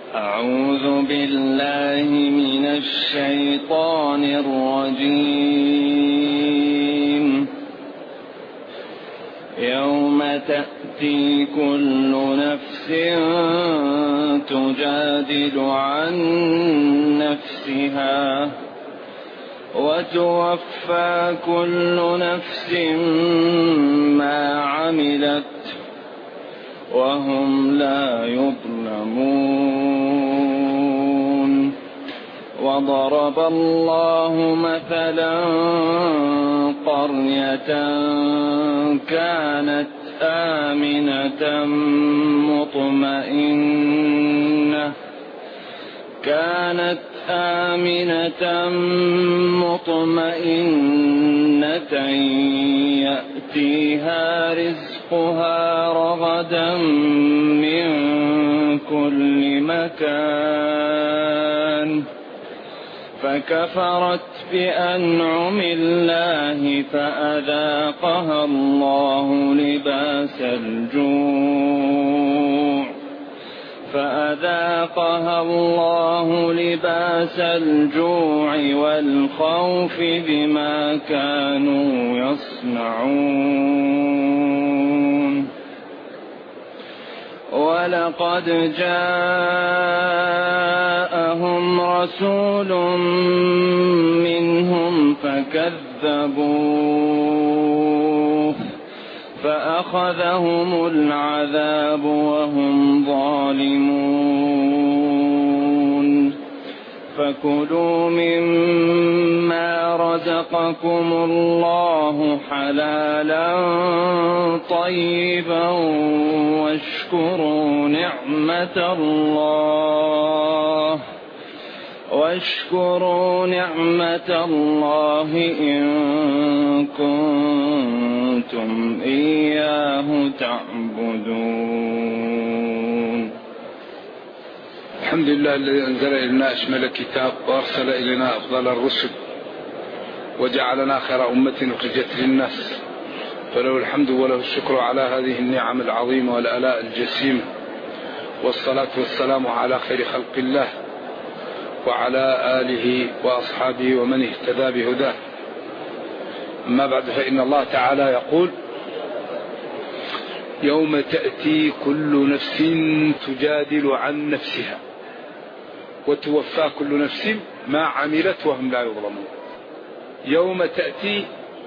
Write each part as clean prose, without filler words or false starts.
أعوذ بالله من الشيطان الرجيم. يوم تأتي كل نفس تجادل عن نفسها وتوفى كل نفس ما عملت وهم لا يظلمون. وضرب الله مثلا قرية كانت آمنة مطمئنة يأتيها رزقها رغدا من كل مكان فكفرت بأنعم الله فأذاقها الله لباس الجوع والخوف بما كانوا يصنعون. ولقد جاءهم رسول منهم فكذبوه فأخذهم العذاب وهم ظالمون. فكلوا مما رزقكم الله حلالا طيبا واشكروا نعمة الله إن كنتم إياه تعبدون. الحمد لله الذي أنزل إلينا أشمل كتاب وأرسل إلينا أفضل الرسل وجعلنا خير أمة أخرجت للناس، فله الحمد وله الشكر على هذه النعم العظيمة والآلاء الجسيمة، والصلاة والسلام على خير خلق الله وعلى آله وأصحابه ومن اهتدى بهداه. أما بعد، فإن الله تعالى يقول: يوم تأتي كل نفس تجادل عن نفسها وتوفى كل نفس ما عملت وهم لا يظلمون. يوم تأتي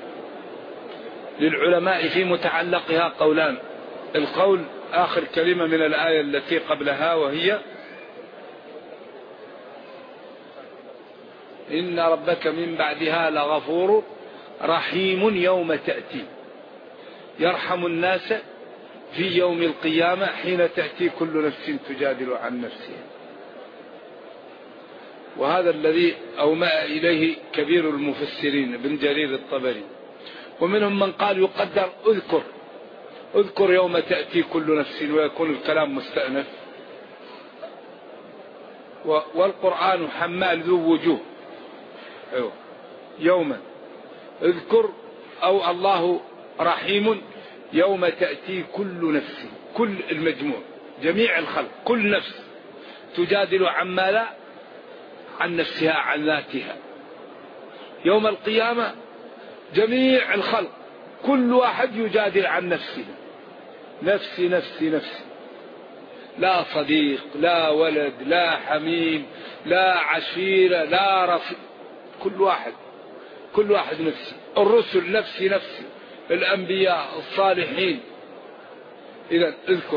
للعلماء في متعلقها قولان. القول آخر كلمة من الآية التي قبلها، وهي: إن ربك من بعدها لغفور رحيم. يوم تأتي يرحم الناس في يوم القيامة حين تأتي كل نفس تجادل عن نفسها. وهذا الذي أومأ إليه كبير المفسرين ابن جرير الطبري، ومنهم من قال يقدر اذكر يوم تأتي كل نفس، ويكون الكلام مستأنف. والقرآن حمال ذو وجوه. يوما اذكر، أو الله رحيم يوم تأتي كل نفس، كل المجموع، جميع الخلق، كل نفس تجادل عما لا عن نفسها عن ذاتها. يوم القيامة جميع الخلق كل واحد يجادل عن نفسه، نفسي نفسي نفسي، لا صديق لا ولد لا حميم لا عشيرة لا رفيق، كل واحد نفسي. الرسل نفسي نفسي، الأنبياء الصالحين. إذن اذكر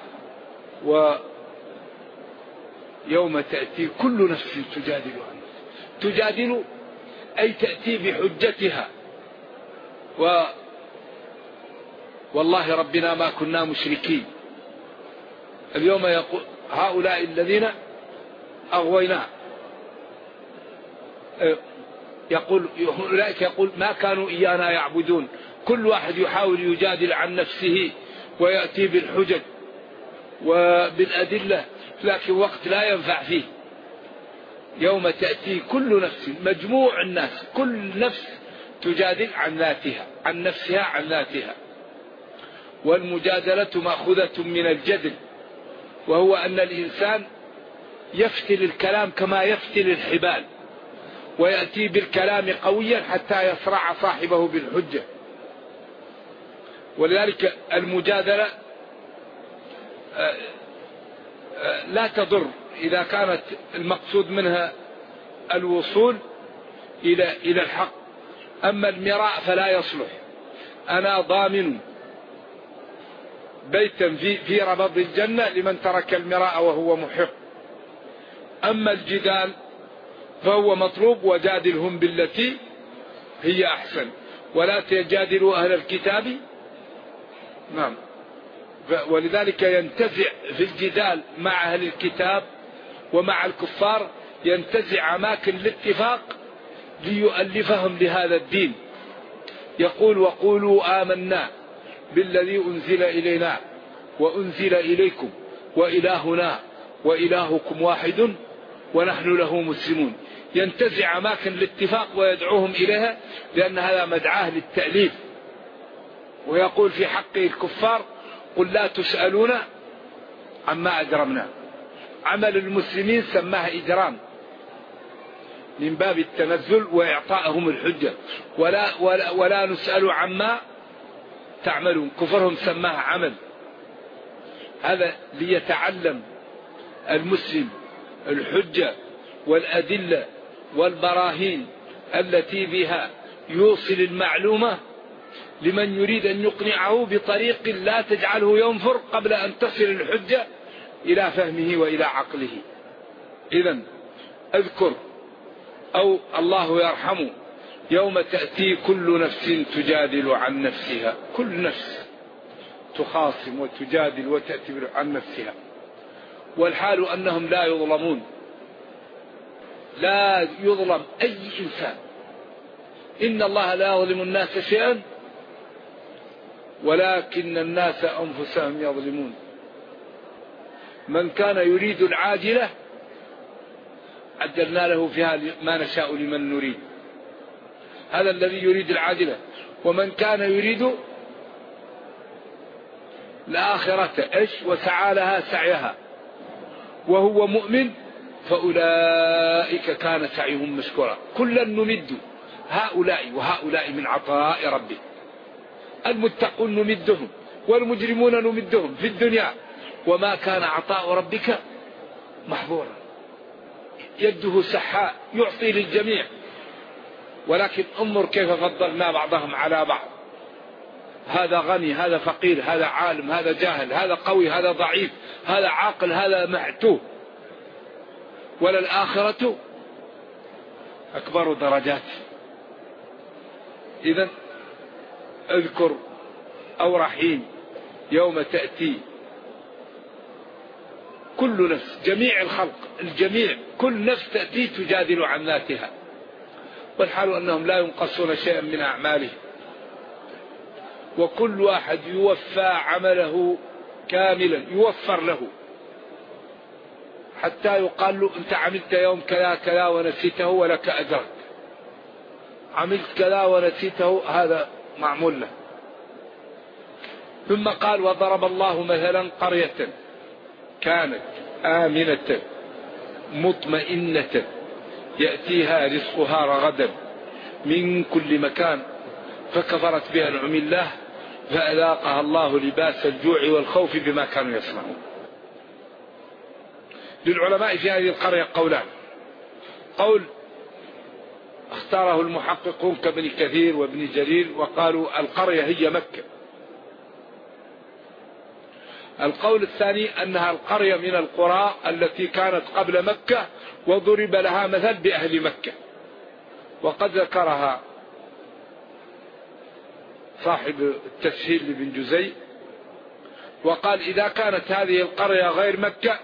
ويوم تأتي كل نفس تجادل عن نفسها. تجادل أي تأتي بحجتها. والله ربنا ما كنا مشركين. اليوم يقول هؤلاء الذين أغوينا، أولئك يقول ما كانوا إيانا يعبدون. كل واحد يحاول يجادل عن نفسه ويأتي بالحجج وبالأدلة، لكن وقت لا ينفع فيه. يوم تأتي كل نفس، مجموع الناس، كل نفس تجادل عن ذاتها، عن نفسها عن ذاتها. والمجادلة مأخوذة من الجدل، وهو أن الإنسان يفتل الكلام كما يفتل الحبال، ويأتي بالكلام قويا حتى يصرع صاحبه بالحجة. ولذلك المجادلة لا تضر إذا كانت المقصود منها الوصول إلى الحق. أما المراء فلا يصلح. أنا ضامن بيتا في ربض الجنة لمن ترك المراء وهو محق. أما الجدال فهو مطلوب، وجادلهم بالتي هي أحسن ولا تجادلوا أهل الكتاب. نعم. ولذلك ينتزع في الجدال مع أهل الكتاب ومع الكفار، ينتزع أماكن الاتفاق ليؤلفهم لهذا الدين. يقول وقولوا آمنا بالذي أنزل إلينا وأنزل إليكم وإلهنا وإلهكم واحد ونحن له مسلمون. ينتزع أماكن الاتفاق ويدعوهم إليها، لأن هذا مدعاه للتأليف. ويقول في حق الكفار قل لا تسألون عما أجرمنا. عمل المسلمين سماه إجرام من باب التنزل وإعطائهم الحجة، ولا نسأل عما تعملون. كفرهم سماه عمل. هذا ليتعلم المسلم الحجة والأدلة والبراهين التي بها يوصل المعلومة لمن يريد أن يقنعه بطريق لا تجعله ينفر قبل أن تصل الحجة إلى فهمه وإلى عقله. إذن اذكر أو الله يرحم يوم تأتي كل نفس تجادل عن نفسها. كل نفس تخاصم وتجادل وتأتي عن نفسها، والحال أنهم لا يظلمون. لا يظلم أي إنسان. إن الله لا يظلم الناس شيئا ولكن الناس أنفسهم يظلمون. من كان يريد العاجلة عجلنا له فيها ما نشاء لمن نريد. هذا الذي يريد العاجلة. ومن كان يريد الآخرة وسعى لها سعيها وهو مؤمن فأولئك كان سعيهم مشكورا. كلا نمد هؤلاء وهؤلاء من عطاء ربك. المتقون نمدهم والمجرمون نمدهم في الدنيا، وما كان عطاء ربك محظورا. يده سحاء يعطي للجميع، ولكن انظر كيف فضلنا بعضهم على بعض. هذا غني، هذا فقير، هذا عالم، هذا جاهل، هذا قوي، هذا ضعيف، هذا عاقل، هذا معتوه. وللآخرة أكبر درجات. إذن اذكر أو رحيم يوم تأتي كل نفس، جميع الخلق الجميع، كل نفس تأتي تجادل عن ذاتها، والحال أنهم لا ينقصون شيئا من أعمالهم، وكل واحد يوفى عمله كاملا، يوفر له، حتى يقال له أنت عملت يوم كذا كذا ونسيته ولك أجرك، عملت كذا ونسيته هذا معمول له. ثم قال وضرب الله مثلا قرية كانت آمنة مطمئنة يأتيها رزقها رغدا من كل مكان فكفرت بأنعم الله فأذاقها الله لباس الجوع والخوف بما كانوا يصنعون. للعلماء في هذه القرية قولان. قول اختاره المحققون كابن كثير وابن جرير وقالوا القرية هي مكة. القول الثاني أنها القرية من القرى التي كانت قبل مكة وضرب لها مثل بأهل مكة، وقد ذكرها صاحب التسهيل لابن جزي وقال إذا كانت هذه القرية غير مكة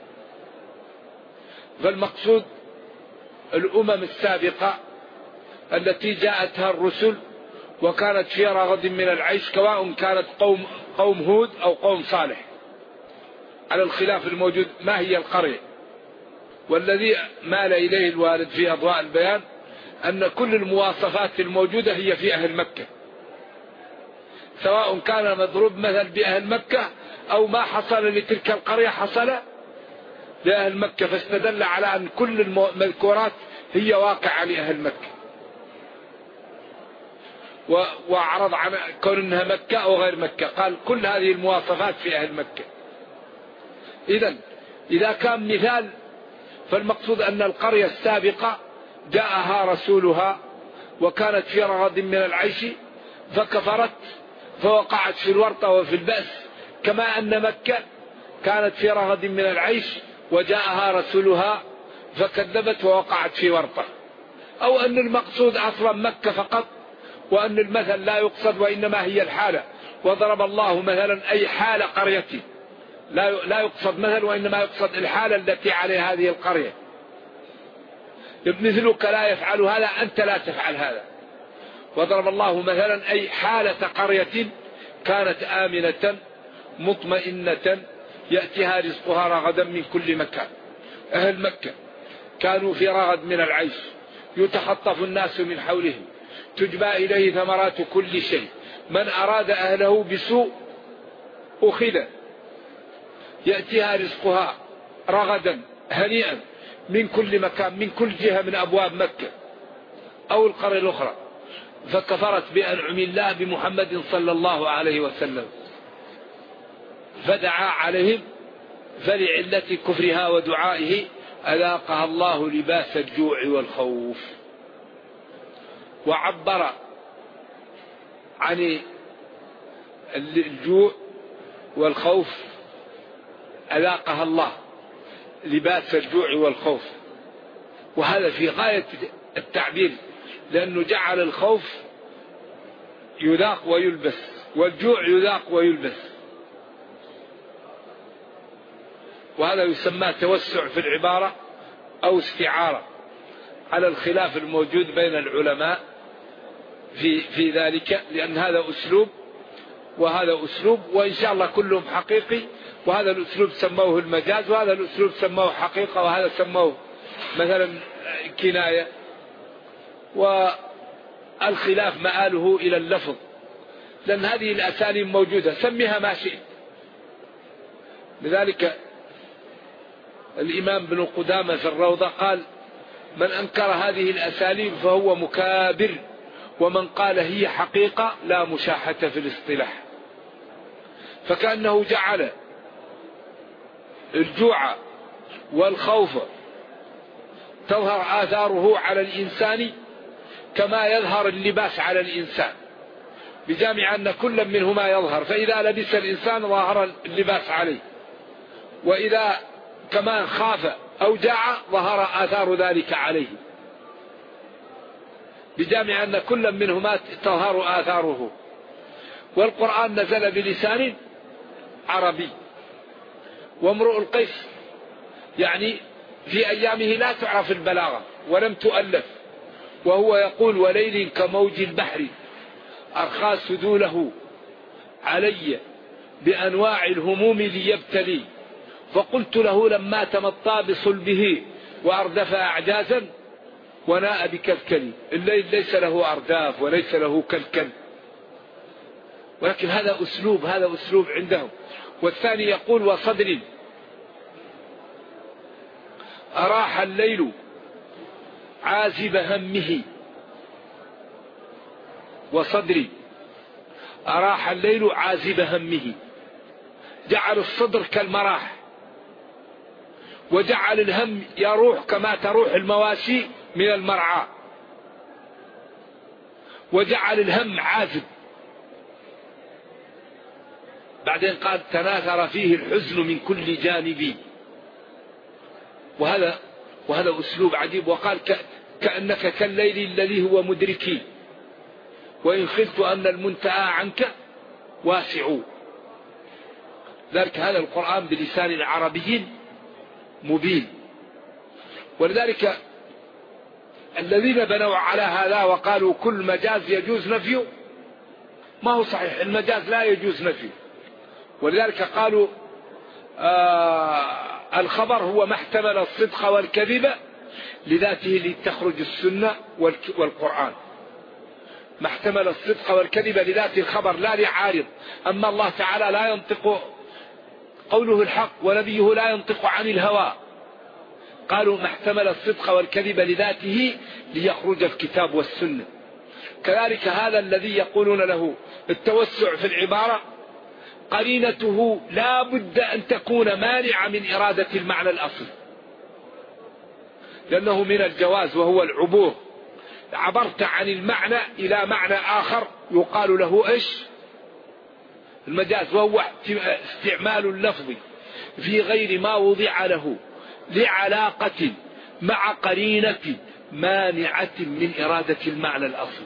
فالمقصود الأمم السابقة التي جاءتها الرسل وكانت في رغد من العيش، سواء كانت قوم هود أو قوم صالح، على الخلاف الموجود ما هي القرية. والذي مال إليه الوالد في أضواء البيان أن كل المواصفات الموجودة هي في أهل مكة، سواء كان مضروب مثل بأهل مكة أو ما حصل لتلك القرية حصل لأهل مكة، فاستدل على أن كل المذكورات هي واقعة لأهل مكة، وأعرض عن كون أنها مكة أو غير مكة، قال كل هذه المواصفات في أهل مكة. إذا كان مثال فالمقصود أن القرية السابقة جاءها رسولها وكانت في رغد من العيش فكفرت فوقعت في الورطة وفي البأس، كما أن مكة كانت في رغد من العيش وجاءها رسولها فكذبت ووقعت في ورطة، أو أن المقصود أصلا مكة فقط، وأن المثل لا يقصد وإنما هي الحالة، وضرب الله مثلا أي حال قرية، لا يقصد مثل وإنما يقصد الحالة التي عليها هذه القرية. مثلك لا يفعل هذا، أنت لا تفعل هذا. وضرب الله مثلا أي حالة قرية كانت آمنة مطمئنة يأتيها رزقها رغدا من كل مكان. أهل مكة كانوا في رغد من العيش، يتخطف الناس من حولهم، تجبى إليه ثمرات كل شيء، من أراد أهله بسوء أخذ، يأتيها رزقها رغدا هنيئا من كل مكان، من كل جهة من أبواب مكة أو القرية الأخرى، فكفرت بأنعم الله بمحمد صلى الله عليه وسلم، فدعا عليهم، فلعلة كفرها ودعائه أذاقها الله لباس الجوع والخوف. وعبر عن الجوع والخوف، أذاقها الله لباس الجوع والخوف، وهذا في غاية التعبير، لأنه جعل الخوف يذاق ويلبس، والجوع يذاق ويلبس، وهذا يسمى توسع في العبارة أو استعارة، على الخلاف الموجود بين العلماء في ذلك، لأن هذا أسلوب وهذا أسلوب، وإن شاء الله كلهم حقيقي، وهذا الأسلوب سموه المجاز، وهذا الأسلوب سموه حقيقة، وهذا سموه مثلا كناية، والخلاف مآله إلى اللفظ، لأن هذه الأساليب موجودة، سميها ما شئت. لذلك الإمام ابن قدامة في الروضة قال: من أنكر هذه الأساليب فهو مكابر، ومن قال هي حقيقة لا مشاحة في الاصطلاح. فكأنه جعل الجوع والخوف تظهر آثاره على الإنسان كما يظهر اللباس على الإنسان، بجامع أن كل منهما يظهر، فإذا لبس الإنسان ظهر اللباس عليه، وإذا كمان خاف أو جاع ظهر آثار ذلك عليه، بجامع أن كل منهما تظهر آثاره. والقرآن نزل بلسان عربي، وامرؤ القيس يعني في أيامه لا تعرف البلاغة ولم تؤلف، وهو يقول: وليل كموج البحر أرخى سدوله علي بأنواع الهموم ليبتلي، فقلت له لما تمطى بصلبه وأردف أعجازا وناء بكلكلي. الليل ليس له أرداف وليس له كلكل، ولكن هذا أسلوب عندهم. والثاني يقول: وصدر أراح الليل عازب همه، وصدري أراح الليل عازب همه، جعل الصدر كالمراح، وجعل الهم يروح كما تروح المواشي من المرعى، وجعل الهم عازب. بعدين قال: تناثر فيه الحزن من كل جانب. وهذا أسلوب عجيب. وقال: كأنك كالليل الذي هو مدركي، وإن خلت أن المنتهى عنك واسع. ذلك هذا القرآن بلسان عربي مبين. ولذلك الذين بنوا على هذا وقالوا كل مجاز يجوز نفيه، ما هو صحيح، المجاز لا يجوز نفيه. ولذلك قالوا الخبر هو ما احتمل الصدق والكذب لذاته لتخرج السنة والقرآن، ما احتمل الصدق والكذب لذات الخبر لا لعارض. أما الله تعالى لا ينطق، قوله الحق، ونبيه لا ينطق عن الهوى قالوا ما احتمل الصدق والكذب لذاته ليخرج الكتاب والسنة. كذلك هذا الذي يقولون له التوسع في العبارة قرينته لا بد أن تكون مانعة من إرادة المعنى الأصلي، لأنه من الجواز وهو العبور. عبرت عن المعنى إلى معنى آخر يقال له إيش؟ المجاز، وهو استعمال اللفظ في غير ما وضع له لعلاقة مع قرينة مانعة من إرادة المعنى الأصلي.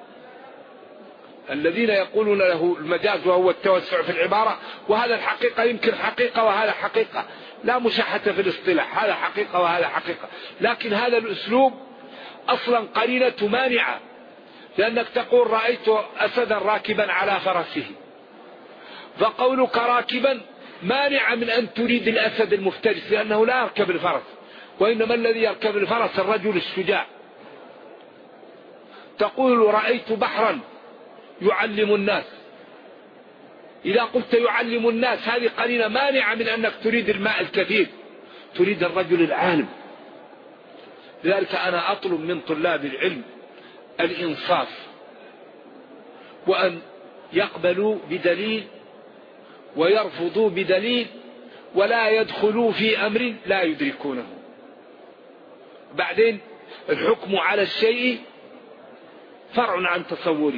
الذين يقولون له المجاز وهو التوسع في العبارة، وهذا الحقيقة يمكن حقيقة وهذا حقيقة، لا مشاحة في الاصطلاح، هذا حقيقة وهذا حقيقة، لكن هذا الأسلوب أصلا قرينة مانعة، لأنك تقول رأيت أسدا راكبا على فرسه، فقولك راكبا مانع من أن تريد الأسد المفترس، لأنه لا يركب الفرس، وإنما الذي يركب الفرس الرجل الشجاع. تقول رأيت بحرا يعلم الناس، إذا قلت يعلم الناس هذه قرينة مانعة من أنك تريد الماء الكثير، تريد الرجل العالم. لذلك أنا أطلب من طلاب العلم الإنصاف، وأن يقبلوا بدليل ويرفضوا بدليل، ولا يدخلوا في أمر لا يدركونه. بعدين الحكم على الشيء فرع عن تصوره.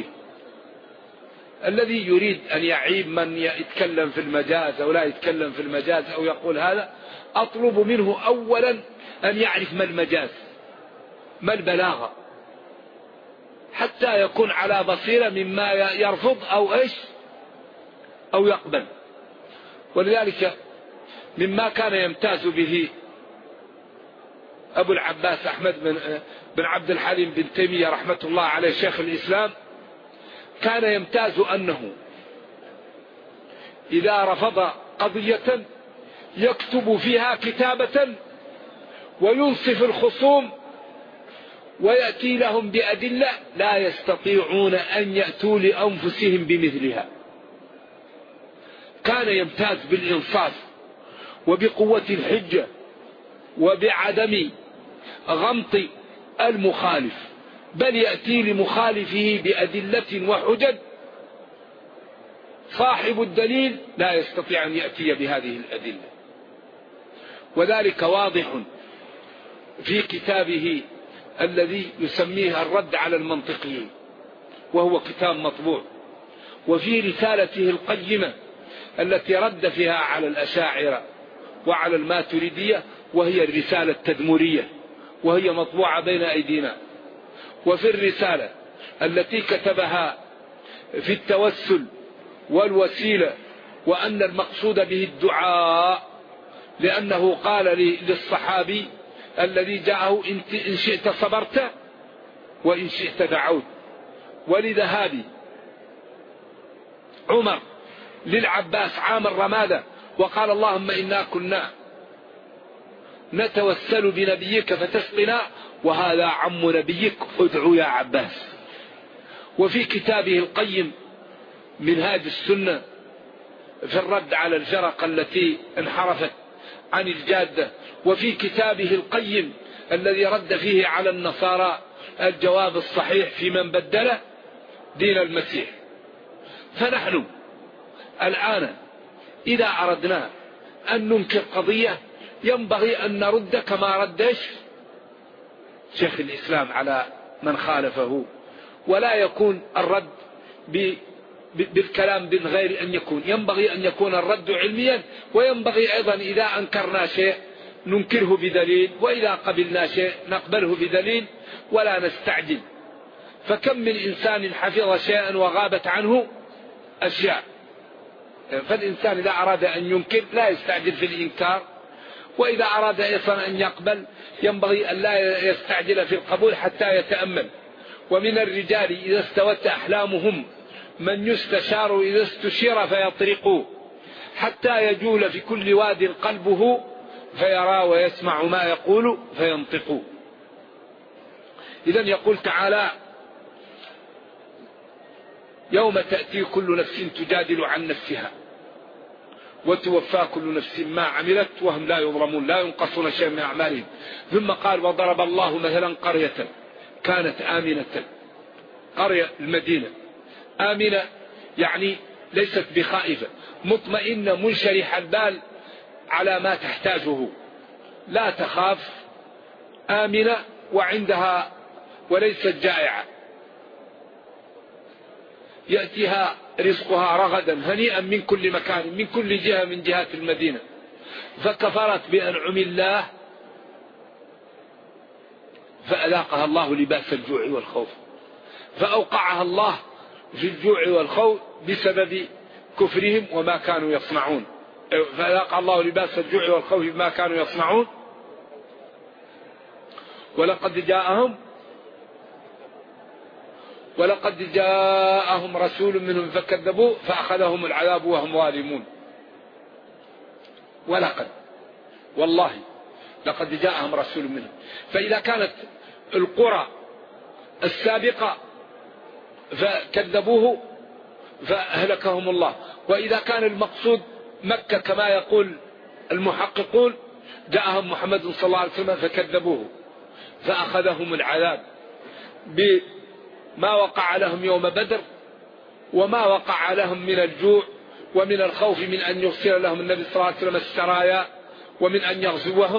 الذي يريد أن يعيب من يتكلم في المجاز أو لا يتكلم في المجاز أو يقول هذا، أطلب منه أولا أن يعرف ما المجاز، ما البلاغة، حتى يكون على بصيرة مما يرفض أو إيش أو يقبل. ولذلك مما كان يمتاز به أبو العباس أحمد بن عبد الحليم بن تيمية رحمة الله عليه شيخ الإسلام، كان يمتاز أنه إذا رفض قضية يكتب فيها كتابة وينصف الخصوم ويأتي لهم بأدلة لا يستطيعون أن يأتوا لأنفسهم بمثلها. كان يمتاز بالإنصاف وبقوة الحجة وبعدم غمط المخالف، بل يأتي لمخالفه بأدلة وحجج صاحب الدليل لا يستطيع أن يأتي بهذه الأدلة. وذلك واضح في كتابه الذي يسميه الرد على المنطقيين، وهو كتاب مطبوع، وفي رسالته القيمة التي رد فيها على الأشاعرة وعلى الماتريدية، وهي الرسالة التدمرية، وهي مطبوعة بين أيدينا. وفي الرسالة التي كتبها في التوسل والوسيلة، وأن المقصود به الدعاء، لأنه قال للصحابي الذي جاءه إن شئت صبرت وإن شئت دعوت. ولذهاب عمر للعباس عام الرمادة وقال اللهم إنا كنا نتوسل بنبيك فتسقنا، وهذا عم نبيك ادعو يا عباس. وفي كتابه القيم منهاج السنة في الرد على الفرق التي انحرفت عن الجادة، وفي كتابه القيم الذي رد فيه على النصارى الجواب الصحيح في من بدل دين المسيح. فنحن الآن إذا أردنا أن ننكر قضية ينبغي أن نرد كما ردش شيخ الإسلام على من خالفه، ولا يكون الرد بالكلام من غير أن يكون، ينبغي أن يكون الرد علميا، وينبغي أيضا إذا أنكرنا شيء ننكره بدليل، وإذا قبلنا شيء نقبله بدليل ولا نستعجل. فكم من إنسان حفظ شيئا وغابت عنه أشياء. فالإنسان إذا أراد أن ينكر لا يستعجل في الإنكار، وإذا أراد أيضا أن يقبل ينبغي أن لا يستعجل في القبول حتى يتأمل. ومن الرجال إذا استوت أحلامهم من يستشار إذا استشير فيطرق، حتى يجول في كل واد قلبه فيرى ويسمع ما يقول فينطق. إذن يقول تعالى يوم تأتي كل نفس تجادل عن نفسها، وتوفى كل نفس ما عملت وهم لا يظلمون، لا ينقصون شيئا من أعمالهم. ثم قال وضرب الله مثلا قرية كانت آمنة، قرية المدينة آمنة يعني ليست بخائفة، مطمئنة منشرح البال على ما تحتاجه، لا تخاف، آمنة وعندها وليست جائعة، يأتيها رزقها رغدا هنيئا من كل مكان من كل جهة من جهات المدينة. فكفرت بأنعم الله فأذاقها الله لباس الجوع والخوف، فأوقعها الله في الجوع والخوف بسبب كفرهم وما كانوا يصنعون. فأذاقها الله لباس الجوع والخوف بما كانوا يصنعون. ولقد جاءهم رسول منهم فكذبوا فأخذهم العذاب وهم ظالمون. والله لقد جاءهم رسول منهم. فإذا كانت القرى السابقة فكذبوه فأهلكهم الله، وإذا كان المقصود مكة كما يقول المحققون جاءهم محمد صلى الله عليه وسلم فكذبوه فأخذهم العذاب بما وقع لهم يوم بدر وما وقع لهم من الجوع ومن الخوف من أن يرسل لهم النبي صلى الله عليه وسلم السرايا ومن أن يغزوهم،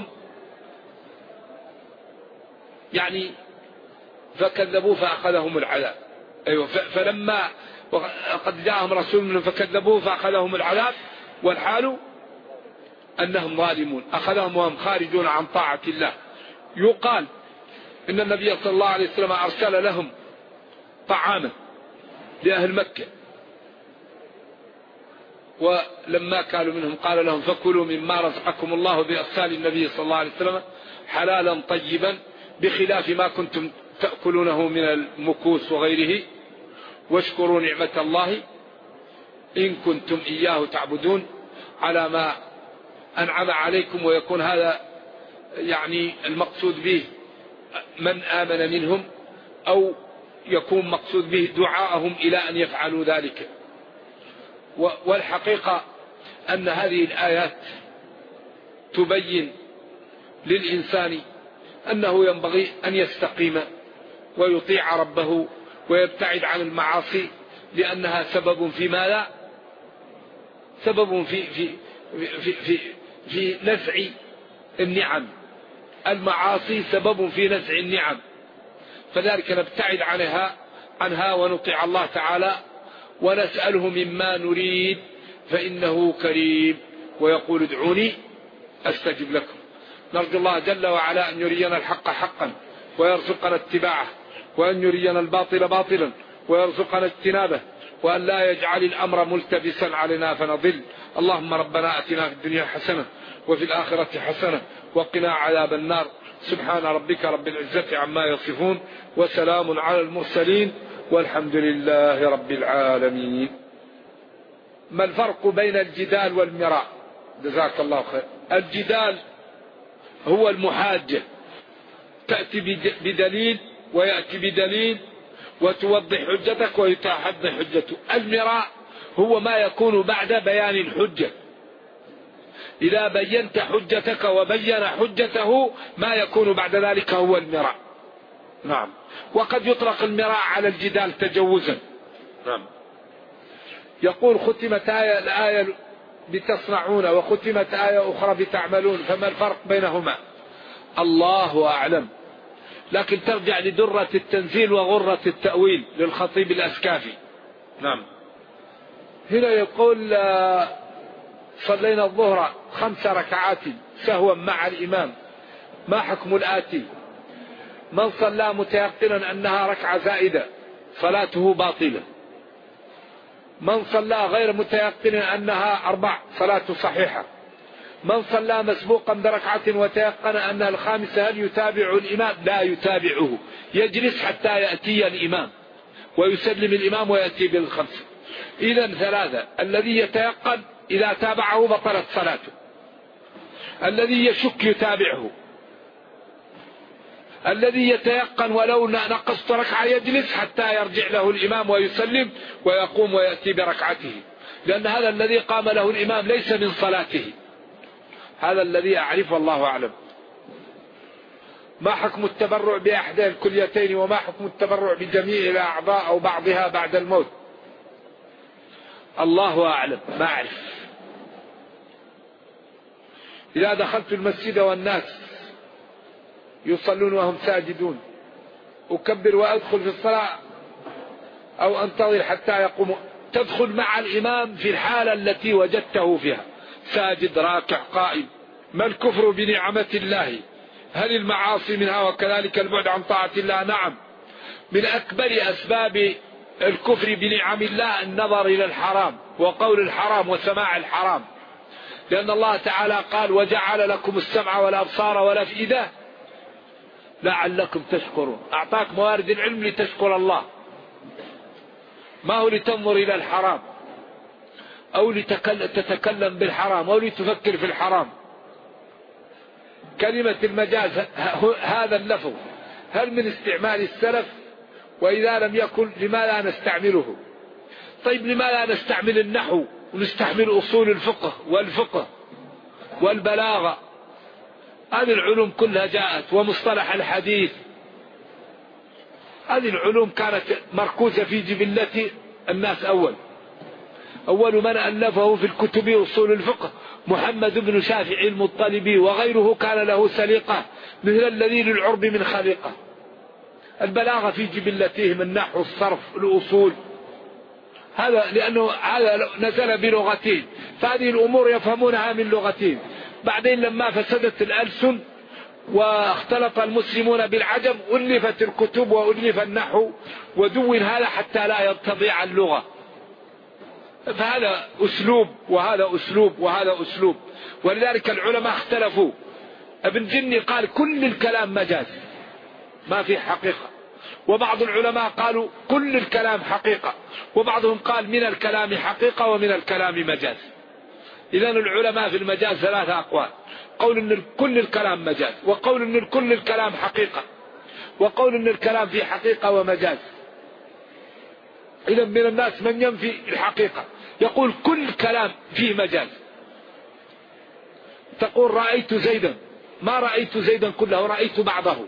يعني فكذبوا فأخذهم العذاب. أيوة، فلما قد جاءهم رسول منهم فكذبوه فأخذهم العذاب والحال أنهم ظالمون، أخذهم وهم خارجون عن طاعة الله. يقال إن النبي صلى الله عليه وسلم أرسل لهم طعاما لأهل مكة، ولما كانوا منهم قال لهم فكلوا مما رزقكم الله بإرسال النبي صلى الله عليه وسلم حلالا طيبا بخلاف ما كنتم تأكلونه من المكوس وغيره، واشكروا نعمة الله إن كنتم إياه تعبدون على ما أنعم عليكم. ويكون هذا يعني المقصود به من آمن منهم، أو يكون مقصود به دعاءهم إلى أن يفعلوا ذلك. والحقيقة أن هذه الآيات تبين للإنسان أنه ينبغي أن يستقيم ويطيع ربه ويبتعد عن المعاصي، لأنها سبب في ماذا؟ سبب في نزع النعم. المعاصي سبب في نزع النعم، فذلك نبتعد عنها ونطيع الله تعالى ونسأله مما نريد، فإنه كريم ويقول ادعوني أستجب لكم. نرجو الله جل وعلا أن يرينا الحق حقا ويرزقنا اتباعه، وأن يرينا الباطل باطلا ويرزقنا اجتنابه، وأن لا يجعل الأمر ملتبسا علينا فنضل. اللهم ربنا أتنا في الدنيا حسنة وفي الآخرة حسنة وقنا عذاب النار. سبحان ربك رب العزة عما يصفون وسلام على المرسلين والحمد لله رب العالمين. ما الفرق بين الجدال والمراء؟ جزاك الله خير. الجدال هو المحاجة، تأتي بدليل ويأتي بدليل وتوضح حجتك ويتحدى حجته. المراء هو ما يكون بعد بيان الحجة، إذا بينت حجتك وبين حجته ما يكون بعد ذلك هو المراء. نعم. وقد يطلق المراء على الجدال تجوزا. نعم. يقول ختمت الآية بتصنعون وختمت آية أخرى بتعملون، فما الفرق بينهما؟ الله أعلم، لكن ترجع لدرة التنزيل وغرة التأويل للخطيب الأسكافي. نعم. هنا يقول صلينا الظهر 5 ركعات سهوا مع الإمام، ما حكم الآتي؟ من صلى متيقنا أنها ركعة زائدة صلاته باطلة، من صلى غير متيقنا أنها 4 صلاته صحيحة، من صلى مسبوقا بركعة وتيقن أنها الخامسة هل يتابع الإمام؟ لا يتابعه، يجلس حتى يأتي الإمام ويسلم الإمام ويأتي بالخمسة. إذن 3: الذي يتيقن إذا تابعه بطلت صلاته، الذي يشك يتابعه، الذي يتيقن ولو نقصت ركعة يجلس حتى يرجع له الإمام ويسلم ويقوم ويأتي بركعته، لأن هذا الذي قام له الإمام ليس من صلاته. هذا الذي أعرفه الله أعلم. ما حكم التبرع بأحدى الكليتين وما حكم التبرع بجميع الأعضاء أو بعضها بعد الموت؟ الله أعلم، ما أعرف. إذا دخلت المسجد والناس يصلون وهم ساجدون أكبر وأدخل في الصلاة أو أنتظر حتى يقوموا؟ تدخل مع الإمام في الحالة التي وجدته فيها، ساجد راكع قائم. ما الكفر بنعمة الله؟ هل المعاصي منها وكذلك البعد عن طاعة الله؟ نعم، من أكبر أسباب الكفر بنعم الله النظر إلى الحرام وقول الحرام وسماع الحرام، لأن الله تعالى قال وجعل لكم السمع والأبصار والأفئدة لعلكم تشكرون. أعطاك موارد العلم لتشكر الله، ما هو لتنظر إلى الحرام أو تتكلم بالحرام أو لتفكر في الحرام. كلمة المجاز هذا اللفظ هل من استعمال السلف؟ وإذا لم يكن لما لا نستعمله؟ طيب لما لا نستعمل النحو ونستعمل أصول الفقه والبلاغة؟ هذه العلوم كلها جاءت، ومصطلح الحديث. هذه العلوم كانت مركوزة في جبلة الناس. أول من ألفه في الكتب أصول الفقه محمد بن شافعي المطلبي، وغيره كان له سليقة مثل الذي للعرب من خليقة. البلاغة في جبلتهم، النحو، الصرف، الأصول، هذا لأنه هذا نزل بلغتين، فهذه الأمور يفهمونها من لغتين. بعدين لما فسدت الألسن واختلط المسلمون بالعجم ألفت الكتب وألف النحو ودون هذا حتى لا تضيع اللغة. فهذا أسلوب وهذا أسلوب وهذا أسلوب، ولذلك العلماء اختلفوا. ابن جني قال كل الكلام مجاز ما في حقيقة، وبعض العلماء قالوا كل الكلام حقيقة، وبعضهم قال من الكلام حقيقة ومن الكلام مجاز. إذن العلماء في المجاز ثلاثة أقوال: قول أن كل الكلام مجاز، وقول أن كل الكلام حقيقة، وقول أن الكلام فيه حقيقة ومجاز. إذن من الناس من ينفي الحقيقة، يقول كل كلام فيه مجاز. تقول رأيت زيدا، ما رأيت زيدا كله، رأيت بعضه.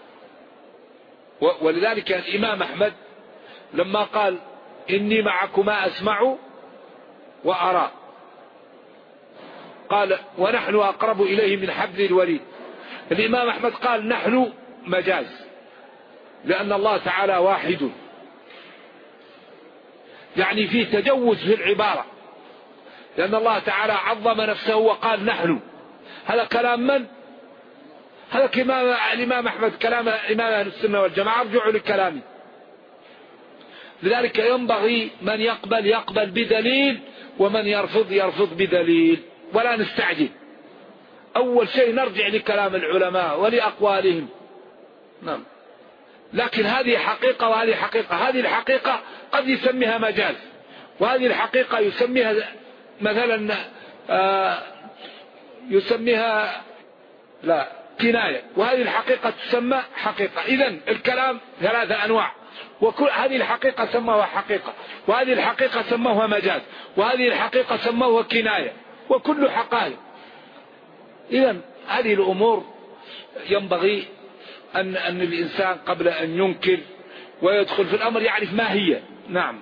ولذلك الإمام أحمد لما قال إني معكما أسمع وأرى، قال ونحن أقرب إليه من حبل الوريد. الإمام أحمد قال نحن مجاز، لأن الله تعالى واحد، يعني في تجوز في العبارة، لأن الله تعالى عظم نفسه وقال نحن. هذا كلام من؟ هذا الإمام أحمد كلام إمام أهل السنة والجماعة، ارجعوا لكلامه. لذلك ينبغي من يقبل بدليل، ومن يرفض بدليل، ولا نستعجل. أول شيء نرجع لكلام العلماء ولأقوالهم. نعم. لكن هذه حقيقة وهذه حقيقة. هذه الحقيقة قد يسميها مجاز، وهذه الحقيقة يسميها مثلا يسميها لا كناية، وهذه الحقيقة تسمى حقيقة. إذن الكلام ثلاثة أنواع، وكل هذه الحقيقة سموها حقيقة، وهذه الحقيقة سموها مجاز، وهذه الحقيقة سموها كناية، وكل حقائق. إذن هذه الأمور ينبغي أن الإنسان قبل أن ينكر ويدخل في الأمر يعرف ما هي. نعم.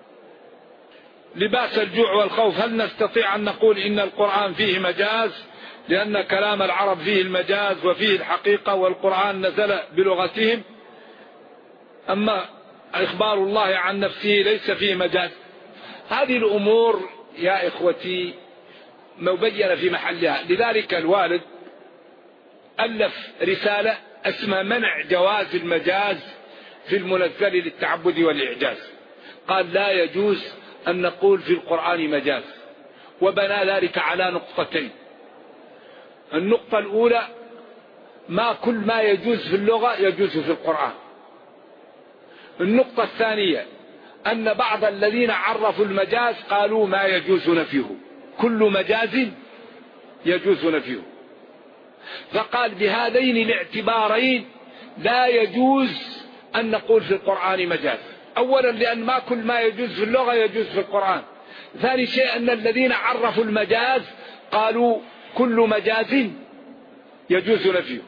لباس الجوع والخوف، هل نستطيع أن نقول إن القرآن فيه مجاز لأن كلام العرب فيه المجاز وفيه الحقيقة والقرآن نزل بلغتهم؟ أما إخبار الله عن نفسه ليس فيه مجاز. هذه الأمور يا إخوتي مبينة في محلها. لذلك الوالد ألف رسالة اسمها منع جواز المجاز في المنزل للتعبد والإعجاز. قال لا يجوز أن نقول في القرآن مجاز، وبنى ذلك على نقطتين. النقطة الأولى ما كل ما يجوز في اللغة يجوز في القرآن. النقطة الثانية أن بعض الذين عرفوا المجاز قالوا ما يجوز نفيه، كل مجاز يجوز نفيه. فقال بهذين الاعتبارين لا يجوز أن نقول في القرآن مجاز. أولا لأن ما كل ما يجوز في اللغة يجوز في القرآن. ثاني شيء أن الذين عرفوا المجاز قالوا كل مجاز يجوز نفيه،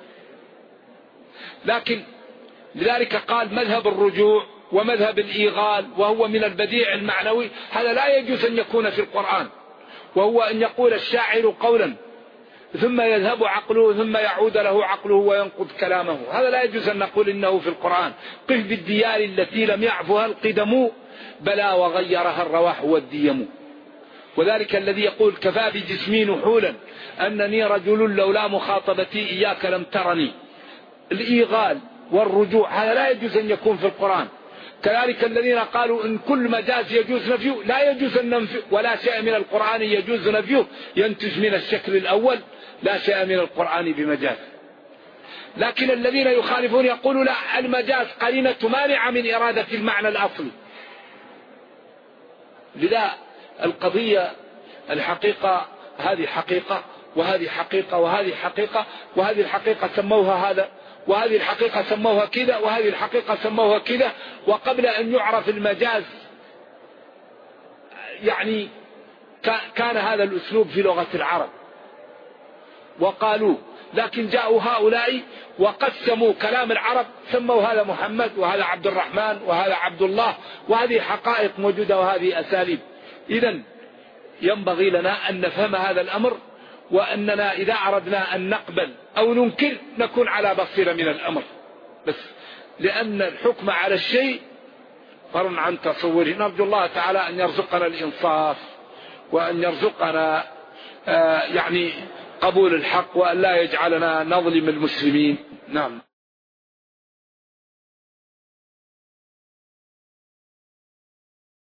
لكن لذلك قال مذهب الرجوع ومذهب الإيغال، وهو من البديع المعنوي، هذا لا يجوز أن يكون في القرآن، وهو أن يقول الشاعر قولا ثم يذهب عقله ثم يعود له عقله وينقض كلامه، هذا لا يجوز أن نقول إنه في القرآن. قف بالديار التي لم يعفها القدم بلا وغيرها الرواح والديم. وذلك الذي يقول كفى بجسمي نحولا أنني رجل لولا مخاطبتي إياك لم ترني، الإيغال والرجوع هذا لا يجوز أن يكون في القرآن. كذلك الذين قالوا إن كل مجاز يجوز نفيه، لا يجوز أن ننفي ولا شيء من القرآن يجوز نفيه، ينتج من الشكل الأول لا شيء من القرآن بمجاز. لكن الذين يخالفون يقولوا لا، المجاز قرينة مانعة من إرادة المعنى الأصلي. لذا القضية الحقيقة هذه حقيقة وهذه حقيقة وهذه حقيقة، وهذه الحقيقة سموها هذا وهذه الحقيقة سموها كذا وهذه الحقيقة سموها كذا. وقبل أن يعرف المجاز يعني كان هذا الأسلوب في لغة العرب وقالوا، لكن جاءوا هؤلاء وقسموا كلام العرب، سموا هذا محمد وهذا عبد الرحمن وهذا عبد الله، وهذه حقائق موجودة وهذه أساليب. إذن ينبغي لنا أن نفهم هذا الأمر، وأننا إذا أردنا أن نقبل أو ننكر نكون على بصيرة من الأمر، بس لأن الحكم على الشيء فرع عن تصوره. نرجو الله تعالى أن يرزقنا الإنصاف وأن يرزقنا يعني قبول الحق، وأن لا يجعلنا نظلم المسلمين. نعم.